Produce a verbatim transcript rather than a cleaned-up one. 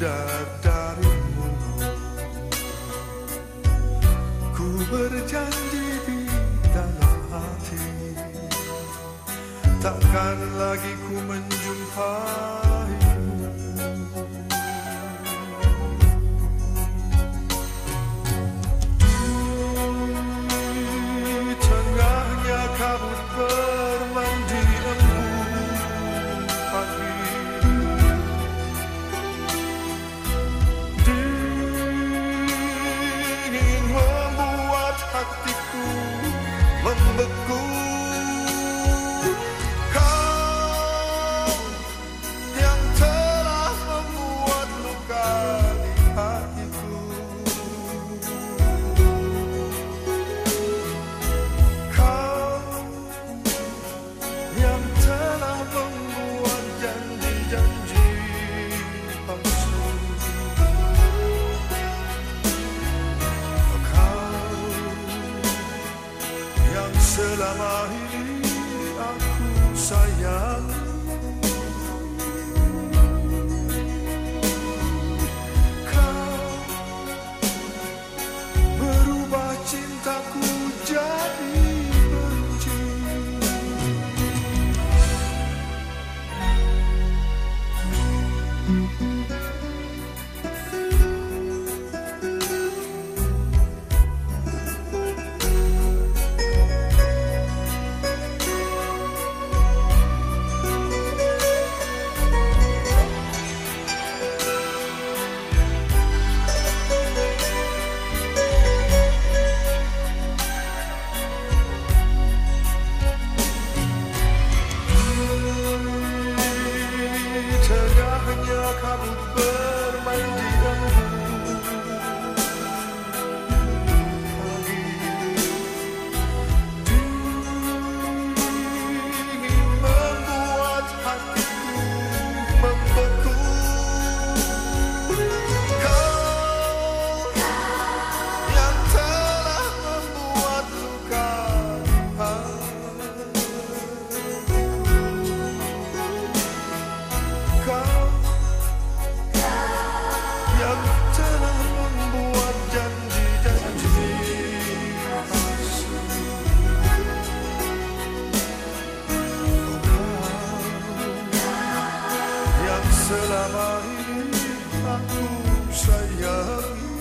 terhindar darimu. Ku berjanji di dalam hati, takkan lagi ku menjumpaimu. Di tengahnya kabut bermain di embun pagi, dingin membuat hatiku membeku. Selama ini aku sayang, kau berubah cintaku jadi benci. Tengahnya kabut bermain di embun pagi, dingin membuat hatiku membeku. Kau yang telah membuat luka di hatiku. Kau yang telah membuat janji-janji palsu. Kau yang selama ini aku sayangi.